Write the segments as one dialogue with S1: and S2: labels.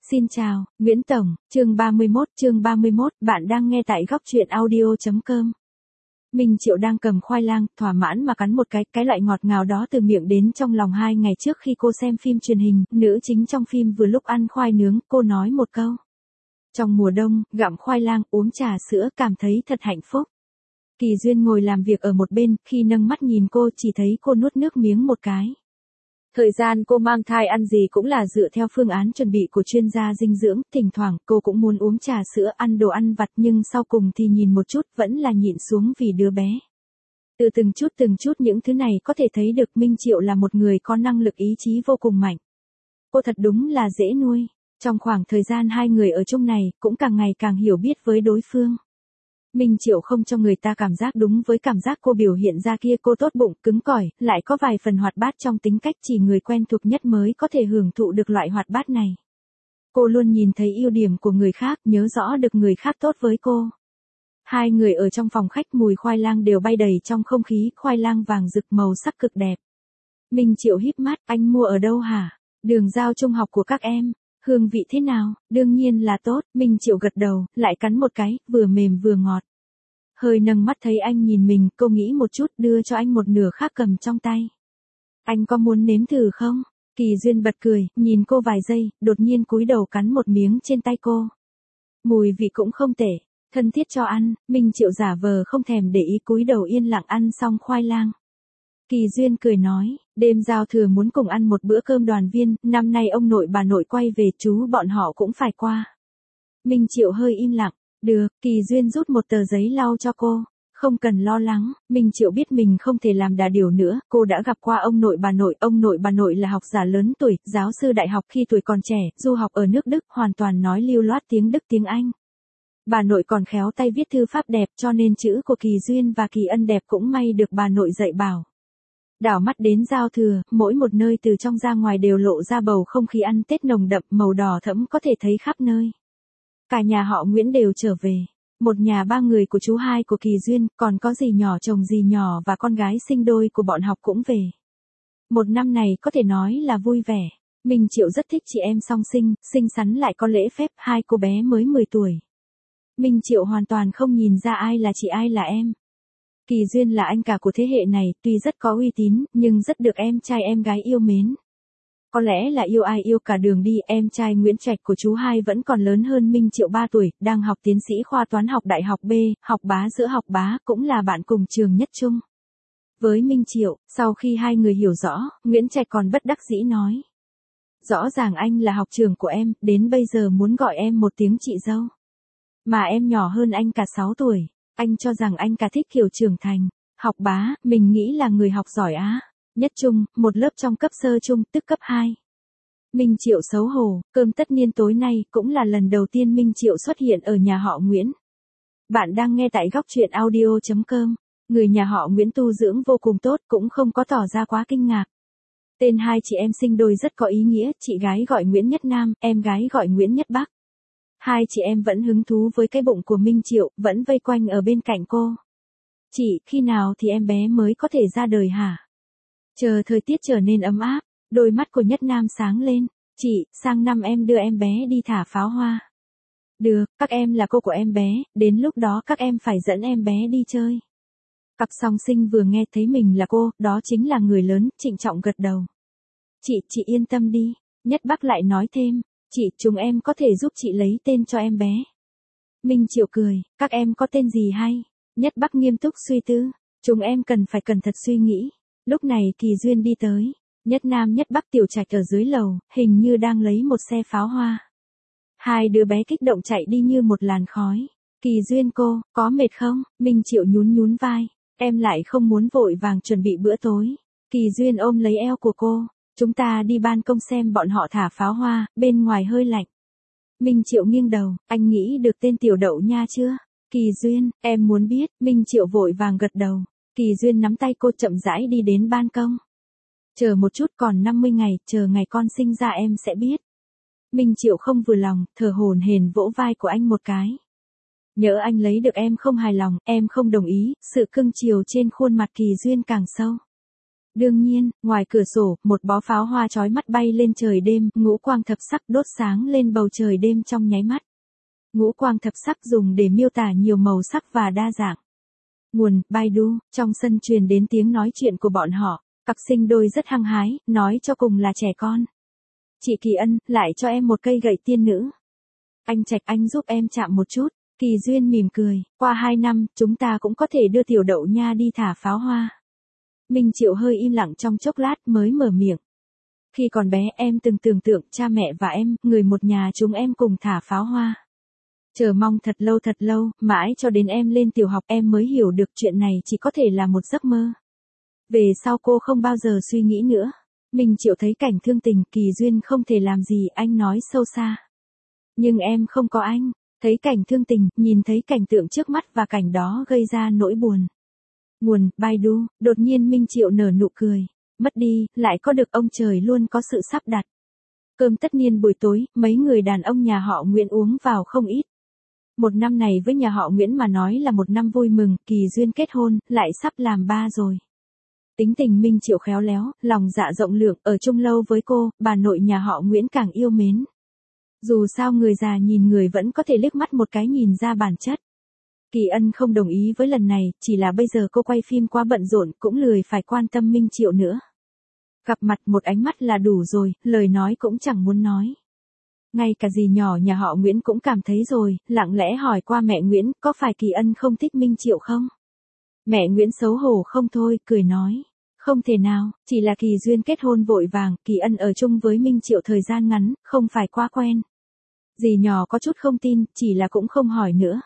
S1: Xin chào, Nguyễn Tổng, chương 31, bạn đang nghe tại góc truyện audio.com. Minh Triệu đang cầm khoai lang, thỏa mãn mà cắn một cái loại ngọt ngào đó từ miệng đến trong lòng. 2 ngày trước khi cô xem phim truyền hình, nữ chính trong phim vừa lúc ăn khoai nướng, cô nói một câu. Trong mùa đông, gặm khoai lang, uống trà sữa, cảm thấy thật hạnh phúc. Kỳ Duyên ngồi làm việc ở một bên, khi nâng mắt nhìn cô chỉ thấy cô nuốt nước miếng một cái. Thời gian cô mang thai ăn gì cũng là dựa theo phương án chuẩn bị của chuyên gia dinh dưỡng, thỉnh thoảng cô cũng muốn uống trà sữa, ăn đồ ăn vặt, nhưng sau cùng thì nhìn một chút vẫn là nhịn xuống vì đứa bé. Từ từng chút những thứ này có thể thấy được Minh Triệu là một người có năng lực ý chí vô cùng mạnh. Cô thật đúng là dễ nuôi. Trong khoảng thời gian 2 người ở chung này, cũng càng ngày càng hiểu biết với đối phương. Minh Triệu không cho người ta cảm giác đúng với cảm giác cô biểu hiện ra kia. Cô tốt bụng, cứng cỏi, lại có vài phần hoạt bát trong tính cách, chỉ người quen thuộc nhất mới có thể hưởng thụ được loại hoạt bát này. Cô luôn nhìn thấy ưu điểm của người khác, nhớ rõ được người khác tốt với cô. 2 người ở trong phòng khách, mùi khoai lang đều bay đầy trong không khí, khoai lang vàng rực màu sắc cực đẹp. Minh Triệu híp mắt, anh mua ở đâu hả? Đường giao trung học của các em. Hương vị thế nào? Đương nhiên là tốt. Minh Triệu gật đầu, lại cắn một cái, vừa mềm vừa ngọt. Hơi nâng mắt thấy anh nhìn mình, cô nghĩ một chút, đưa cho anh một nửa khác cầm trong tay. Anh có muốn nếm thử không? Kỳ Duyên bật cười, nhìn cô vài giây, đột nhiên cúi đầu cắn một miếng trên tay cô. Mùi vị cũng không tệ, thân thiết cho ăn. Minh Triệu giả vờ không thèm để ý, cúi đầu yên lặng ăn xong khoai lang. Kỳ Duyên cười nói, đêm giao thừa muốn cùng ăn một bữa cơm đoàn viên, năm nay ông nội bà nội quay về, chú bọn họ cũng phải qua. Minh Triệu hơi im lặng, được. Kỳ Duyên rút một tờ giấy lau cho cô, không cần lo lắng. Minh Triệu biết mình không thể làm đà điểu nữa, cô đã gặp qua ông nội bà nội là học giả lớn tuổi, giáo sư đại học khi tuổi còn trẻ, du học ở nước Đức, hoàn toàn nói lưu loát tiếng Đức tiếng Anh. Bà nội còn khéo tay viết thư pháp đẹp, cho nên chữ của Kỳ Duyên và Kỳ Ân đẹp cũng may được bà nội dạy bảo. Đảo mắt đến giao thừa, mỗi một nơi từ trong ra ngoài đều lộ ra bầu không khí ăn Tết nồng đậm, màu đỏ thẫm có thể thấy khắp nơi. Cả nhà họ Nguyễn đều trở về. Một nhà 3 người của chú hai của Kỳ Duyên, còn có dì nhỏ chồng dì nhỏ và con gái sinh đôi của bọn học cũng về. Một năm này có thể nói là vui vẻ. Minh Triệu rất thích chị em song sinh, xinh xắn lại có lễ phép, 2 cô bé mới 10 tuổi. Minh Triệu hoàn toàn không nhìn ra ai là chị ai là em. Kỳ Duyên là anh cả của thế hệ này, tuy rất có uy tín, nhưng rất được em trai em gái yêu mến. Có lẽ là yêu ai yêu cả đường đi. Em trai Nguyễn Trạch của chú hai vẫn còn lớn hơn Minh Triệu 3 tuổi, đang học tiến sĩ khoa toán học đại học B, học bá giữa học bá, cũng là bạn cùng trường nhất trung. Với Minh Triệu, sau khi 2 người hiểu rõ, Nguyễn Trạch còn bất đắc dĩ nói. Rõ ràng anh là học trường của em, đến bây giờ muốn gọi em một tiếng chị dâu. Mà em nhỏ hơn anh cả 6 tuổi. Anh cho rằng anh cả thích kiểu trưởng thành, học bá, mình nghĩ là người học giỏi á. Nhất trung, một lớp trong cấp sơ trung, tức cấp 2. Minh Triệu xấu hổ, cơm tất niên tối nay cũng là lần đầu tiên Minh Triệu xuất hiện ở nhà họ Nguyễn. Bạn đang nghe tại góc truyện audio.com. Người nhà họ Nguyễn tu dưỡng vô cùng tốt, cũng không có tỏ ra quá kinh ngạc. Tên 2 chị em sinh đôi rất có ý nghĩa, chị gái gọi Nguyễn Nhất Nam, em gái gọi Nguyễn Nhất Bắc. 2 chị em vẫn hứng thú với cái bụng của Minh Triệu, vẫn vây quanh ở bên cạnh cô. Chị, khi nào thì em bé mới có thể ra đời hả? Chờ thời tiết trở nên ấm áp, đôi mắt của Nhất Nam sáng lên. Chị, sang năm em đưa em bé đi thả pháo hoa. Được, các em là cô của em bé, đến lúc đó các em phải dẫn em bé đi chơi. Cặp song sinh vừa nghe thấy mình là cô, đó chính là người lớn, trịnh trọng gật đầu. Chị yên tâm đi. Nhất Bắc lại nói thêm, chị, chúng em có thể giúp chị lấy tên cho em bé. Minh Triệu cười, các em có tên gì hay? Nhất Bắc nghiêm túc suy tư, chúng em cần phải cẩn thận suy nghĩ. Lúc này Kỳ Duyên đi tới, Nhất Nam Nhất Bắc Tiểu Trạch ở dưới lầu, hình như đang lấy một xe pháo hoa. 2 đứa bé kích động chạy đi như một làn khói. Kỳ Duyên cô, có mệt không? Minh Triệu nhún vai, em lại không muốn vội vàng chuẩn bị bữa tối. Kỳ Duyên ôm lấy eo của cô, chúng ta đi ban công xem bọn họ thả pháo hoa, bên ngoài hơi lạnh. Minh Triệu nghiêng đầu, anh nghĩ được tên Tiểu Đậu Nha chưa? Kỳ Duyên, em muốn biết. Minh Triệu vội vàng gật đầu. Kỳ Duyên nắm tay cô chậm rãi đi đến ban công. Chờ một chút, còn 50 ngày, chờ ngày con sinh ra em sẽ biết. Minh Triệu không vừa lòng, thở hổn hển vỗ vai của anh một cái. Nhỡ anh lấy được em không hài lòng, em không đồng ý. Sự cưng chiều trên khuôn mặt Kỳ Duyên càng sâu. Đương nhiên, ngoài cửa sổ, một bó pháo hoa chói mắt bay lên trời đêm, ngũ quang thập sắc đốt sáng lên bầu trời đêm trong nháy mắt. Ngũ quang thập sắc dùng để miêu tả nhiều màu sắc và đa dạng. Nguồn, Baidu, trong sân truyền đến tiếng nói chuyện của bọn họ, cặp sinh đôi rất hăng hái, nói cho cùng là trẻ con. Chị Kỳ Ân, lại cho em một cây gậy tiên nữ. Anh Trạch, anh giúp em chạm một chút. Kỳ Duyên mỉm cười, qua 2 năm, chúng ta cũng có thể đưa Tiểu Đậu Nha đi thả pháo hoa. Minh Triệu hơi im lặng trong chốc lát mới mở miệng. Khi còn bé em từng tưởng tượng cha mẹ và em, người một nhà chúng em cùng thả pháo hoa. Chờ mong thật lâu, mãi cho đến em lên tiểu học em mới hiểu được chuyện này chỉ có thể là một giấc mơ. Về sau cô không bao giờ suy nghĩ nữa. Minh Triệu thấy cảnh thương tình, Kỳ Duyên không thể làm gì, anh nói sâu xa. Nhưng em không có anh. Thấy cảnh thương tình, nhìn thấy cảnh tượng trước mắt và cảnh đó gây ra nỗi buồn. Nguồn, Baidu, đột nhiên Minh Triệu nở nụ cười. Mất đi, lại có được ông trời luôn có sự sắp đặt. Cơm tất niên buổi tối, mấy người đàn ông nhà họ Nguyễn uống vào không ít. Một năm này với nhà họ Nguyễn mà nói là một năm vui mừng, Kỳ Duyên kết hôn, lại sắp làm ba rồi. Tính tình Minh Triệu khéo léo, lòng dạ rộng lượng, ở chung lâu với cô, bà nội nhà họ Nguyễn càng yêu mến. Dù sao người già nhìn người vẫn có thể liếc mắt một cái nhìn ra bản chất. Kỳ Ân không đồng ý với lần này, chỉ là bây giờ cô quay phim quá bận rộn, cũng lười phải quan tâm Minh Triệu nữa. Gặp mặt một ánh mắt là đủ rồi, lời nói cũng chẳng muốn nói. Ngay cả dì nhỏ nhà họ Nguyễn cũng cảm thấy rồi, lặng lẽ hỏi qua mẹ Nguyễn, có phải Kỳ Ân không thích Minh Triệu không? Mẹ Nguyễn xấu hổ không thôi, cười nói. Không thể nào, chỉ là Kỳ Duyên kết hôn vội vàng, Kỳ Ân ở chung với Minh Triệu thời gian ngắn, không phải quá quen. Dì nhỏ có chút không tin, chỉ là cũng không hỏi nữa.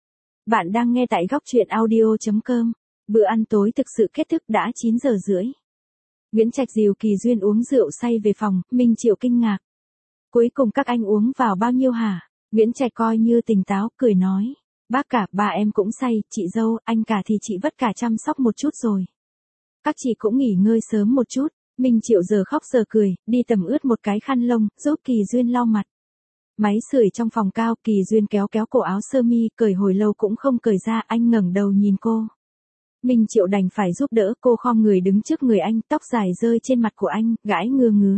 S1: Bạn đang nghe tại góc truyện audio.com. Bữa ăn tối thực sự kết thúc đã 9 giờ rưỡi. Nguyễn Trạch dìu Kỳ Duyên uống rượu say về phòng, Minh Triệu kinh ngạc. Cuối cùng các anh uống vào bao nhiêu hả? Nguyễn Trạch coi như tỉnh táo, cười nói. Bác cả, ba em cũng say, chị dâu, anh cả thì chị vất cả chăm sóc một chút rồi. Các chị cũng nghỉ ngơi sớm một chút. Minh Triệu giờ khóc giờ cười, đi tầm ướt một cái khăn lông, giúp Kỳ Duyên lau mặt. Máy sưởi trong phòng cao, Kỳ Duyên kéo cổ áo sơ mi, cởi hồi lâu cũng không cởi ra, anh ngẩng đầu nhìn cô. Minh Triệu đành phải giúp đỡ, cô khom người đứng trước người anh, tóc dài rơi trên mặt của anh, gãi ngứa.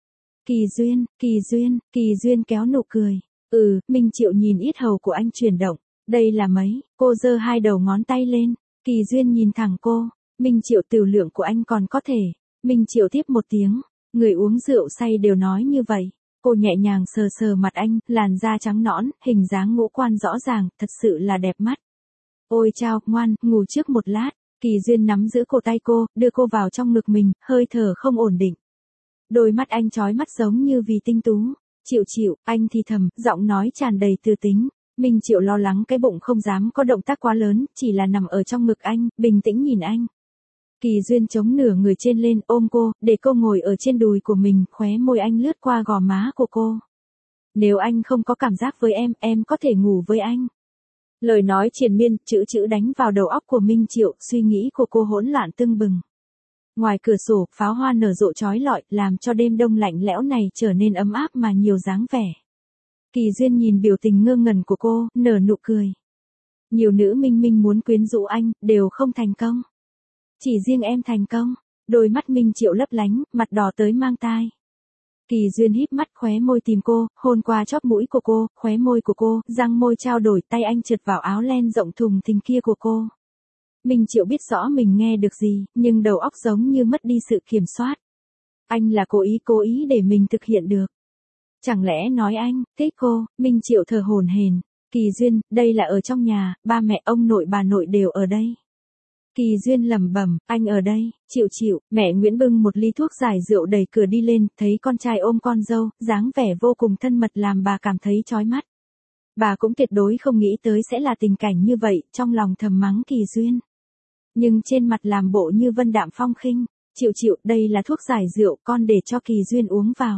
S1: Kỳ Duyên kéo nụ cười. Minh Triệu nhìn yết hầu của anh chuyển động. Đây là mấy, cô giơ hai đầu ngón tay lên. Kỳ Duyên nhìn thẳng cô. Minh Triệu, tiểu lượng của anh còn có thể. Minh Triệu tiếp một tiếng. Người uống rượu say đều nói như vậy. Cô nhẹ nhàng sờ mặt anh, làn da trắng nõn, hình dáng ngũ quan rõ ràng, thật sự là đẹp mắt. Ôi chao, ngoan, ngủ trước một lát. Kỳ Duyên nắm giữ cổ tay cô, đưa cô vào trong ngực mình, hơi thở không ổn định. Đôi mắt anh chói mắt giống như vì tinh tú. Triệu, anh thì thầm, giọng nói tràn đầy tư tính. Minh Triệu lo lắng cái bụng không dám có động tác quá lớn, chỉ là nằm ở trong ngực anh, bình tĩnh nhìn anh. Kỳ Duyên chống nửa người trên lên, ôm cô, để cô ngồi ở trên đùi của mình, khóe môi anh lướt qua gò má của cô. Nếu anh không có cảm giác với em có thể ngủ với anh. Lời nói triền miên, chữ đánh vào đầu óc của Minh Triệu, suy nghĩ của cô hỗn loạn tưng bừng. Ngoài cửa sổ, pháo hoa nở rộ chói lọi, làm cho đêm đông lạnh lẽo này trở nên ấm áp mà nhiều dáng vẻ. Kỳ Duyên nhìn biểu tình ngơ ngẩn của cô, nở nụ cười. Nhiều nữ minh muốn quyến rũ anh, đều không thành công. Chỉ riêng em thành công. Đôi mắt Minh Triệu lấp lánh, mặt đỏ tới mang tai. Kỳ Duyên híp mắt, khóe môi tìm cô, hôn qua chóp mũi của cô, khóe môi của cô, răng môi trao đổi, tay anh trượt vào áo len rộng thùng thình kia của cô. Minh Triệu biết rõ mình nghe được gì, nhưng đầu óc giống như mất đi sự kiểm soát. Anh là cố ý để mình thực hiện được. Chẳng lẽ nói anh thích cô? Minh Triệu thở hổn hển. Kỳ Duyên, đây là ở trong nhà, ba mẹ ông nội bà nội đều ở đây. Kỳ Duyên lẩm bẩm, anh ở đây. Triệu, mẹ Nguyễn bưng một ly thuốc giải rượu đẩy cửa đi lên, thấy con trai ôm con dâu, dáng vẻ vô cùng thân mật làm bà cảm thấy chói mắt. Bà cũng tuyệt đối không nghĩ tới sẽ là tình cảnh như vậy, trong lòng thầm mắng Kỳ Duyên. Nhưng trên mặt làm bộ như vân đạm phong khinh. Triệu, đây là thuốc giải rượu, con để cho Kỳ Duyên uống vào.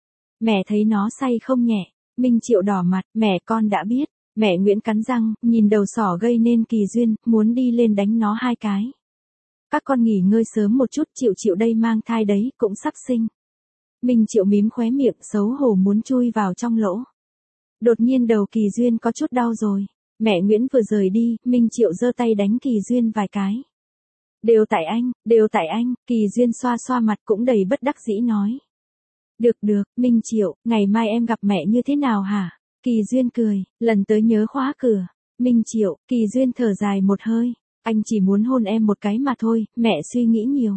S1: Mẹ thấy nó say không nhẹ. Minh Triệu đỏ mặt, mẹ con đã biết. Mẹ Nguyễn cắn răng, nhìn đầu sỏ gây nên Kỳ Duyên, muốn đi lên đánh nó 2 cái. Các con nghỉ ngơi sớm một chút, Triệu đây mang thai đấy, cũng sắp sinh. Minh Triệu mím khóe miệng, xấu hổ muốn chui vào trong lỗ. Đột nhiên đầu Kỳ Duyên có chút đau rồi. Mẹ Nguyễn vừa rời đi, Minh Triệu giơ tay đánh Kỳ Duyên vài cái. Đều tại anh, Kỳ Duyên xoa xoa mặt cũng đầy bất đắc dĩ nói. Được, Minh Triệu, ngày mai em gặp mẹ như thế nào hả? Kỳ Duyên cười, lần tới nhớ khóa cửa. Minh Triệu, Kỳ Duyên thở dài một hơi, anh chỉ muốn hôn em một cái mà thôi, mẹ suy nghĩ nhiều.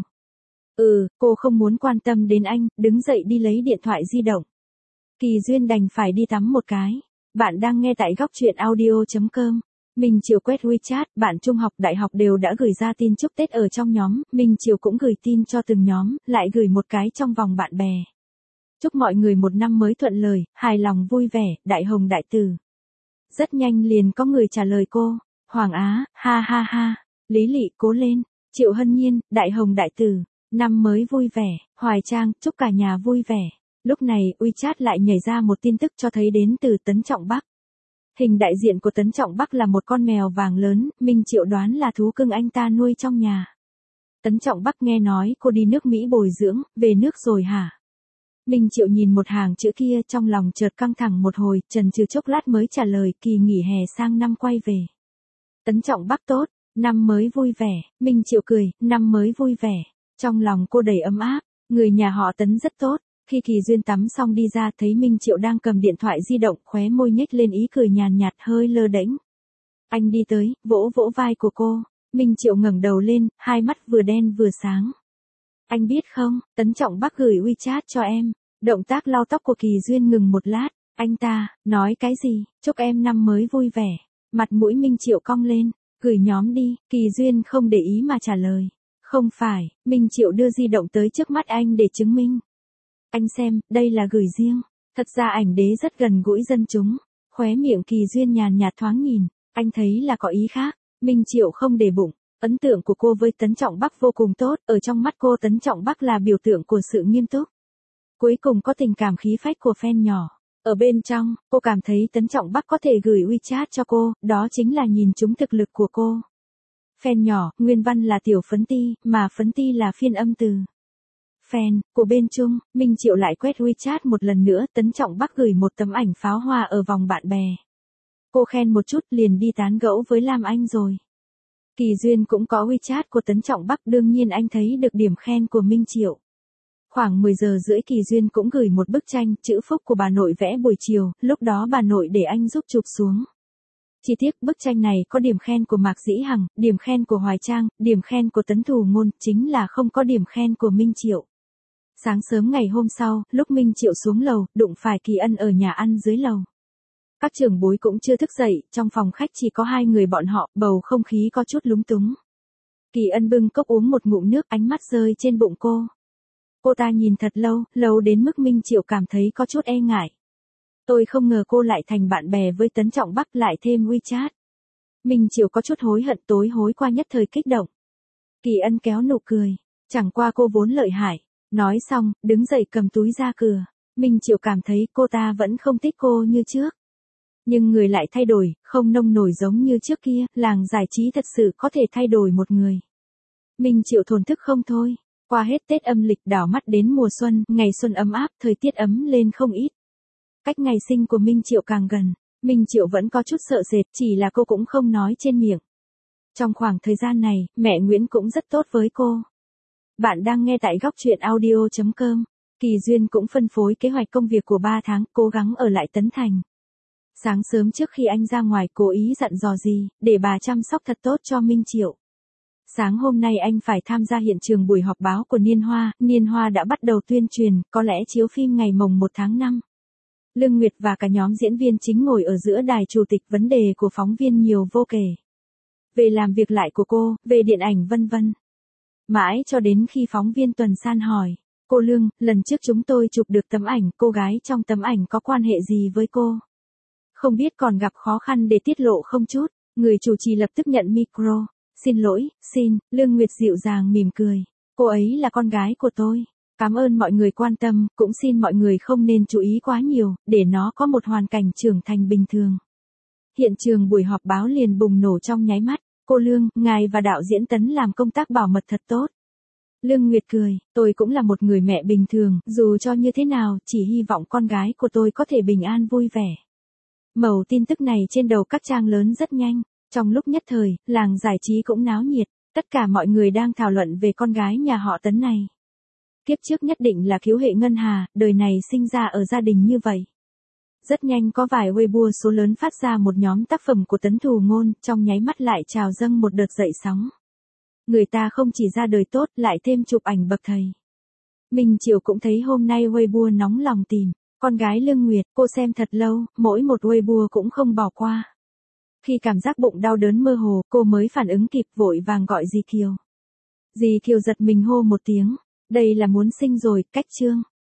S1: Cô không muốn quan tâm đến anh, đứng dậy đi lấy điện thoại di động. Kỳ Duyên đành phải đi tắm một cái. Bạn đang nghe tại góc truyện audio.com. Minh Triệu quét WeChat, bạn trung học đại học đều đã gửi ra tin chúc Tết ở trong nhóm, Minh Triệu cũng gửi tin cho từng nhóm, lại gửi một cái trong vòng bạn bè. Chúc mọi người một năm mới thuận lời, hài lòng vui vẻ, đại hồng đại tử. Rất nhanh liền có người trả lời cô, Hoàng Á, ha ha ha, Lý Lị cố lên, Triệu Hân Nhiên, đại hồng đại tử, năm mới vui vẻ, Hoài Trang, chúc cả nhà vui vẻ. Lúc này, WeChat lại nhảy ra một tin tức cho thấy đến từ Tấn Trọng Bắc. Hình đại diện của Tấn Trọng Bắc là một con mèo vàng lớn, Minh Triệu đoán là thú cưng anh ta nuôi trong nhà. Tấn Trọng Bắc nghe nói cô đi nước Mỹ bồi dưỡng, về nước rồi hả? Minh Triệu nhìn một hàng chữ kia trong lòng chợt căng thẳng một hồi, chần chừ chốc lát mới trả lời kỳ nghỉ hè sang năm quay về. Tấn Trọng Bắc tốt, năm mới vui vẻ, Minh Triệu cười, năm mới vui vẻ. Trong lòng cô đầy ấm áp, người nhà họ Tấn rất tốt. Khi Kỳ Duyên tắm xong đi ra thấy Minh Triệu đang cầm điện thoại di động, khóe môi nhếch lên ý cười nhàn nhạt hơi lơ đễnh. Anh đi tới, vỗ vỗ vai của cô, Minh Triệu ngẩng đầu lên, hai mắt vừa đen vừa sáng. Anh biết không, Tấn Trọng Bắc gửi WeChat cho em. Động tác lau tóc của Kỳ Duyên ngừng một lát, anh ta, nói cái gì, chúc em năm mới vui vẻ. Mặt mũi Minh Triệu cong lên, gửi nhóm đi, Kỳ Duyên không để ý mà trả lời. Không phải, Minh Triệu đưa di động tới trước mắt anh để chứng minh. Anh xem, đây là gửi riêng. Thật ra ảnh đế rất gần gũi dân chúng. Khóe miệng Kỳ Duyên nhàn nhạt thoáng nhìn, anh thấy là có ý khác. Minh Triệu không để bụng. Ấn tượng của cô với Tấn Trọng Bắc vô cùng tốt, ở trong mắt cô Tấn Trọng Bắc là biểu tượng của sự nghiêm túc. Cuối cùng có tình cảm khí phách của fan nhỏ. Ở bên trong, cô cảm thấy Tấn Trọng Bắc có thể gửi WeChat cho cô, đó chính là nhìn trúng thực lực của cô. Fan nhỏ, nguyên văn là tiểu phấn ti, mà phấn ti là phiên âm từ. Fan, của bên Trung, Minh Triệu lại quét WeChat một lần nữa, Tấn Trọng Bắc gửi một tấm ảnh pháo hoa ở vòng bạn bè. Cô khen một chút liền đi tán gẫu với Lam Anh rồi. Kỳ Duyên cũng có WeChat của Tấn Trọng Bắc, đương nhiên anh thấy được điểm khen của Minh Triệu. Khoảng 10 giờ rưỡi Kỳ Duyên cũng gửi một bức tranh, chữ phúc của bà nội vẽ buổi chiều, lúc đó bà nội để anh giúp chụp xuống. Chi tiết bức tranh này có điểm khen của Mạc Dĩ Hằng, điểm khen của Hoài Trang, điểm khen của Tấn Thù Ngôn, chính là không có điểm khen của Minh Triệu. Sáng sớm ngày hôm sau, lúc Minh Triệu xuống lầu, đụng phải Kỳ Ân ở nhà ăn dưới lầu. Các trưởng bối cũng chưa thức dậy, trong phòng khách chỉ có hai người bọn họ, bầu không khí có chút lúng túng. Kỳ Ân bưng cốc uống một ngụm nước, ánh mắt rơi trên bụng cô. Cô ta nhìn thật lâu, lâu đến mức Minh Triệu cảm thấy có chút e ngại. Tôi không ngờ cô lại thành bạn bè với Tấn Trọng Bắc, lại thêm WeChat. Minh Triệu có chút hối hận, tối hối qua nhất thời kích động. Kỳ Ân kéo nụ cười, chẳng qua cô vốn lợi hại. Nói xong, đứng dậy cầm túi ra cửa. Minh Triệu cảm thấy cô ta vẫn không thích cô như trước. Nhưng người lại thay đổi, không nông nổi giống như trước kia, làng giải trí thật sự có thể thay đổi một người. Minh Triệu thổn thức không thôi. Qua hết Tết âm lịch đảo mắt đến mùa xuân, ngày xuân ấm áp, thời tiết ấm lên không ít. Cách ngày sinh của Minh Triệu càng gần, Minh Triệu vẫn có chút sợ sệt, chỉ là cô cũng không nói trên miệng. Trong khoảng thời gian này, mẹ Nguyễn cũng rất tốt với cô. Bạn đang nghe tại góc truyện audio.com. Kỳ Duyên cũng phân phối kế hoạch công việc của 3 tháng, cố gắng ở lại Tấn Thành. Sáng sớm trước khi anh ra ngoài cố ý dặn dò gì, để bà chăm sóc thật tốt cho Minh Triệu. Sáng hôm nay anh phải tham gia hiện trường buổi họp báo của Niên Hoa đã bắt đầu tuyên truyền, có lẽ chiếu phim ngày mồng 1 tháng 5. Lương Nguyệt và cả nhóm diễn viên chính ngồi ở giữa đài chủ tịch, vấn đề của phóng viên nhiều vô kể. Về làm việc lại của cô, về điện ảnh vân vân. Mãi cho đến khi phóng viên Tuần San hỏi, cô Lương, lần trước chúng tôi chụp được tấm ảnh, cô gái trong tấm ảnh có quan hệ gì với cô? Không biết còn gặp khó khăn để tiết lộ không chút? Người chủ trì lập tức nhận micro. Xin lỗi, Lương Nguyệt dịu dàng mỉm cười. Cô ấy là con gái của tôi. Cảm ơn mọi người quan tâm, cũng xin mọi người không nên chú ý quá nhiều, để nó có một hoàn cảnh trưởng thành bình thường. Hiện trường buổi họp báo liền bùng nổ trong nháy mắt. Cô Lương, ngài và đạo diễn Tấn làm công tác bảo mật thật tốt. Lương Nguyệt cười, tôi cũng là một người mẹ bình thường, dù cho như thế nào, chỉ hy vọng con gái của tôi có thể bình an vui vẻ. Mẩu tin tức này trên đầu các trang lớn rất nhanh. Trong lúc nhất thời, làng giải trí cũng náo nhiệt, Tất cả mọi người đang thảo luận về con gái nhà họ Tấn này. Kiếp trước nhất định là Kiếu Hệ Ngân Hà, đời này sinh ra ở gia đình như vậy. Rất nhanh có vài Weibo số lớn phát ra một nhóm tác phẩm của Tấn Thù Ngôn, trong nháy mắt lại trào dâng một đợt dậy sóng. Người ta không chỉ ra đời tốt, lại thêm chụp ảnh bậc thầy. Minh Triệu cũng thấy hôm nay Weibo nóng lòng tìm con gái Lương Nguyệt, cô xem thật lâu, mỗi một Weibo cũng không bỏ qua. Khi cảm giác bụng đau đớn mơ hồ, cô mới phản ứng kịp, vội vàng gọi dì Kiều. Dì Kiều giật mình hô một tiếng, đây là muốn sinh rồi, cách Trương.